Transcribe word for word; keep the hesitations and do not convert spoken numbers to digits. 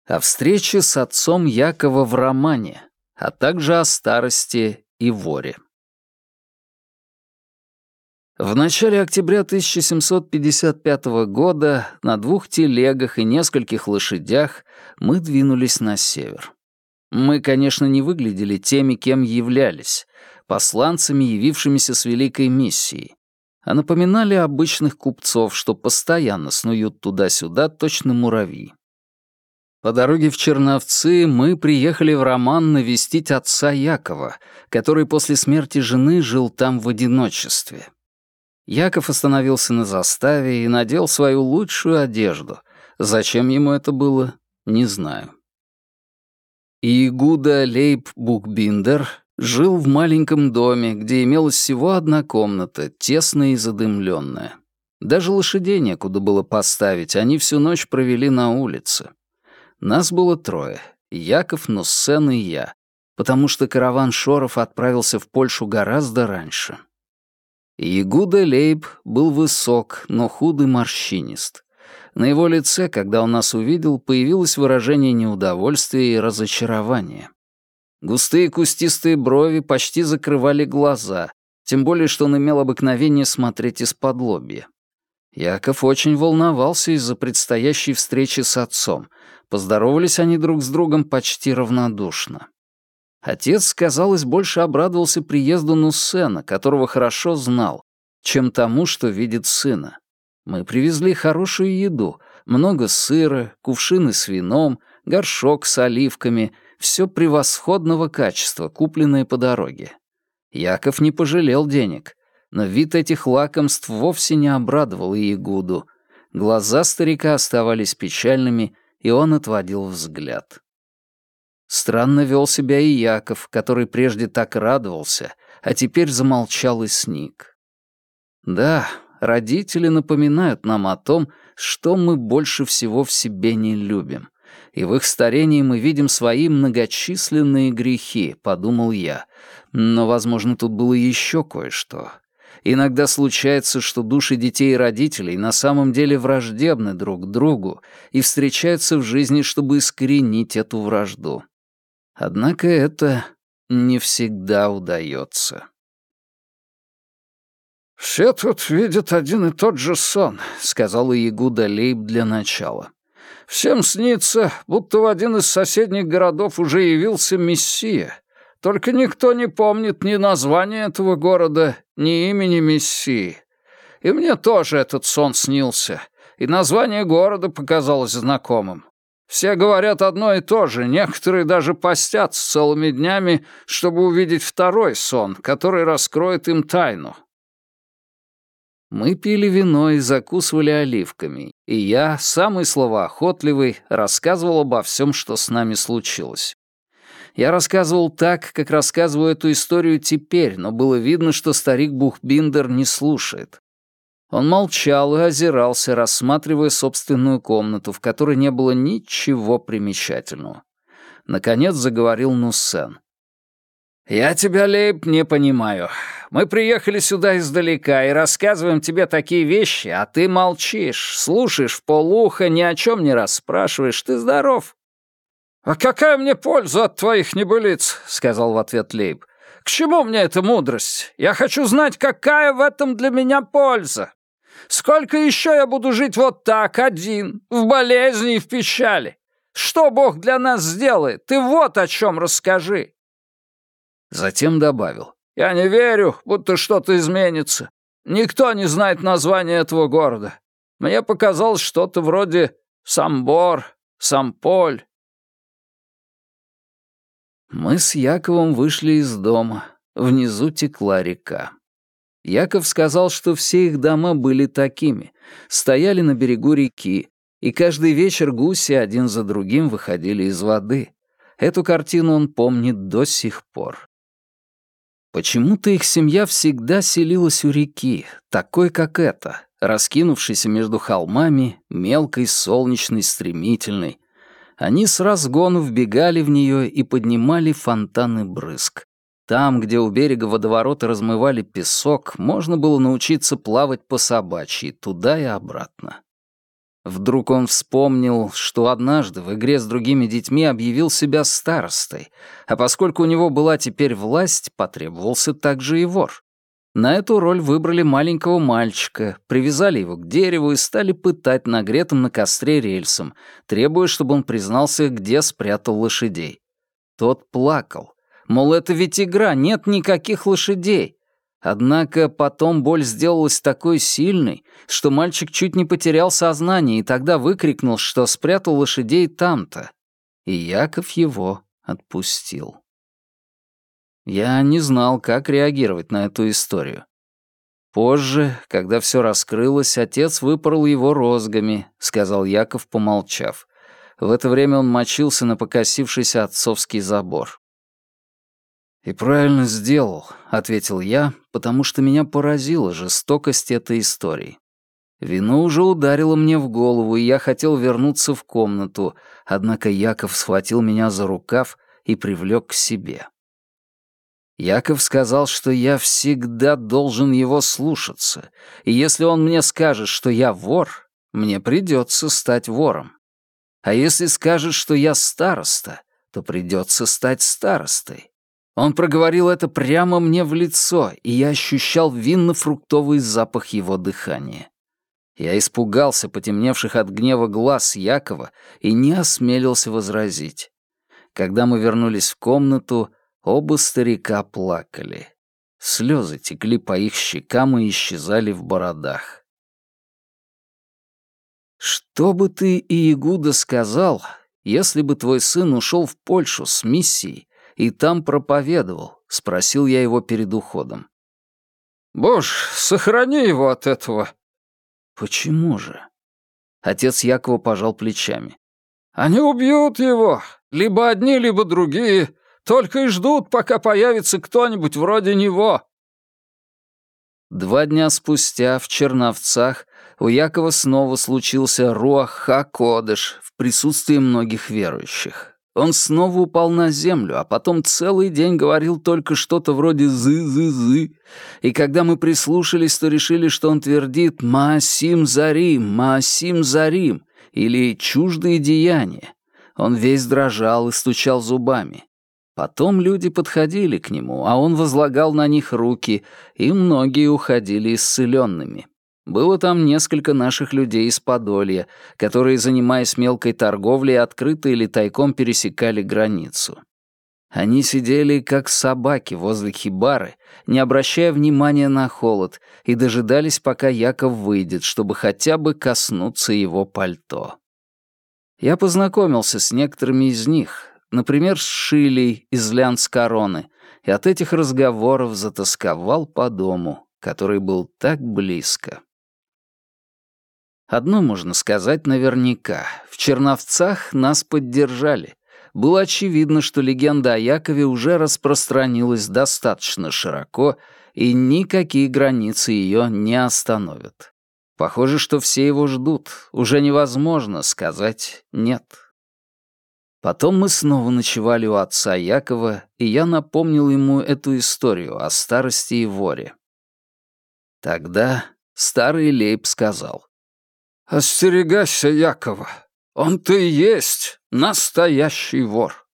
О встрече с отцом Якова в романе, а также о старости и воре. В начале октября тысяча семьсот пятьдесят пятого года на двух телегах и нескольких лошадях мы двинулись на север. Мы, конечно, не выглядели теми, кем являлись, посланцами, явившимися с великой миссией, а напоминали обычных купцов, что постоянно снуют туда-сюда точно муравьи. По дороге в Черновцы мы приехали в Роман навестить отца Якова, который после смерти жены жил там в одиночестве. Яков остановился на заставе и надел свою лучшую одежду. Зачем ему это было, не знаю. Иегуда Лейб Букбиндер жил в маленьком доме, где имелась всего одна комната, тесная и задымленная. Даже лошадей некуда было поставить, они всю ночь провели на улице. Нас было трое — Яков, Нуссен и я, потому что караван Шоров отправился в Польшу гораздо раньше. Иегуда Лейб был высок, но худый морщинист. На его лице, когда он нас увидел, появилось выражение неудовольствия и разочарования. Густые кустистые брови почти закрывали глаза, тем более что он имел обыкновение смотреть из-под лобья. Яков очень волновался из-за предстоящей встречи с отцом. Поздоровались они друг с другом почти равнодушно. Отец, казалось, больше обрадовался приезду Нуссена, которого хорошо знал, чем тому, что видит сына. Мы привезли хорошую еду, много сыра, кувшины с вином, горшок с оливками, все превосходного качества, купленное по дороге. Яков не пожалел денег, но вид этих лакомств вовсе не обрадовал Иегуду. Глаза старика оставались печальными, и он отводил взгляд. Странно вел себя и Яков, который прежде так радовался, а теперь замолчал и сник. Да, родители напоминают нам о том, что мы больше всего в себе не любим. И в их старении мы видим свои многочисленные грехи, подумал я. Но, возможно, тут было еще кое-что. Иногда случается, что души детей и родителей на самом деле враждебны друг к другу и встречаются в жизни, чтобы искоренить эту вражду. Однако это не всегда удается. «Все тут видят один и тот же сон», — сказал Иегуда Лейб для начала. «Всем снится, будто в один из соседних городов уже явился Мессия. Только никто не помнит ни названия этого города, ни имени Мессии. И мне тоже этот сон снился, и название города показалось знакомым. Все говорят одно и то же, некоторые даже постятся целыми днями, чтобы увидеть второй сон, который раскроет им тайну». Мы пили вино и закусывали оливками, и я, самый словоохотливый, рассказывал обо всем, что с нами случилось. Я рассказывал так, как рассказываю эту историю теперь, но было видно, что старик Букбиндер не слушает. Он молчал и озирался, рассматривая собственную комнату, в которой не было ничего примечательного. Наконец заговорил Нуссен. «Я тебя, Лейб, не понимаю. Мы приехали сюда издалека и рассказываем тебе такие вещи, а ты молчишь, слушаешь вполуха, ни о чем не расспрашиваешь. Ты здоров?» «А какая мне польза от твоих небылиц?» — сказал в ответ Лейб. «К чему мне эта мудрость? Я хочу знать, какая в этом для меня польза. Сколько еще я буду жить вот так, один, в болезни и в печали? Что Бог для нас сделает? Ты вот о чем расскажи». Затем добавил. «Я не верю, будто что-то изменится. Никто не знает названия этого города. Мне показалось что-то вроде Самбор, Самполь». Мы с Яковом вышли из дома. Внизу текла река. Яков сказал, что все их дома были такими, стояли на берегу реки, и каждый вечер гуси один за другим выходили из воды. Эту картину он помнит до сих пор. Почему-то их семья всегда селилась у реки, такой, как эта, раскинувшейся между холмами, мелкой, солнечной, стремительной. Они с разгону вбегали в нее и поднимали фонтаны брызг. Там, где у берега водоворота размывали песок, можно было научиться плавать по собачьи, туда и обратно. Вдруг он вспомнил, что однажды в игре с другими детьми объявил себя старостой, а поскольку у него была теперь власть, потребовался также и вор. На эту роль выбрали маленького мальчика, привязали его к дереву и стали пытать нагретым на костре рельсом, требуя, чтобы он признался, где спрятал лошадей. Тот плакал. Мол, это ведь игра, нет никаких лошадей. Однако потом боль сделалась такой сильной, что мальчик чуть не потерял сознание и тогда выкрикнул, что спрятал лошадей там-то. И Яков его отпустил. Я не знал, как реагировать на эту историю. Позже, когда все раскрылось, отец выпорол его розгами, сказал Яков, помолчав. В это время он мочился на покосившийся отцовский забор. «И правильно сделал», — ответил я, потому что меня поразила жестокость этой истории. Вино уже ударило мне в голову, и я хотел вернуться в комнату, однако Яков схватил меня за рукав и привлек к себе. Яков сказал, что я всегда должен его слушаться, и если он мне скажет, что я вор, мне придется стать вором. А если скажет, что я староста, то придется стать старостой. Он проговорил это прямо мне в лицо, и я ощущал винно-фруктовый запах его дыхания. Я испугался потемневших от гнева глаз Якова и не осмелился возразить. Когда мы вернулись в комнату, оба старика плакали. Слезы текли по их щекам и исчезали в бородах. «Что бы ты, Иегуда, сказал, если бы твой сын ушел в Польшу с миссией и там проповедовал?» — спросил я его перед уходом. «Боже, сохрани его от этого!» «Почему же?» Отец Якова пожал плечами. «Они убьют его, либо одни, либо другие, только и ждут, пока появится кто-нибудь вроде него». Два дня спустя в Черновцах у Якова снова случился руах ха-кодеш в присутствии многих верующих. Он снова упал на землю, а потом целый день говорил только что-то вроде «зы-зы-зы». И когда мы прислушались, то решили, что он твердит «маасим зарим, маасим зарим» или «чуждые деяния». Он весь дрожал и стучал зубами. Потом люди подходили к нему, а он возлагал на них руки, и многие уходили исцеленными. Было там несколько наших людей из Подолья, которые, занимаясь мелкой торговлей, открыто или тайком пересекали границу. Они сидели, как собаки, возле хибары, не обращая внимания на холод, и дожидались, пока Яков выйдет, чтобы хотя бы коснуться его пальто. Я познакомился с некоторыми из них, например, с Шилей из Лянц-Короны, и от этих разговоров затосковал по дому, который был так близко. Одно можно сказать наверняка. В Черновцах нас поддержали. Было очевидно, что легенда о Якове уже распространилась достаточно широко, и никакие границы ее не остановят. Похоже, что все его ждут. Уже невозможно сказать «нет». Потом мы снова ночевали у отца Якова, и я напомнил ему эту историю о старости и воре. Тогда старый Лейб сказал: «Остерегайся Якова, он-то и есть настоящий вор».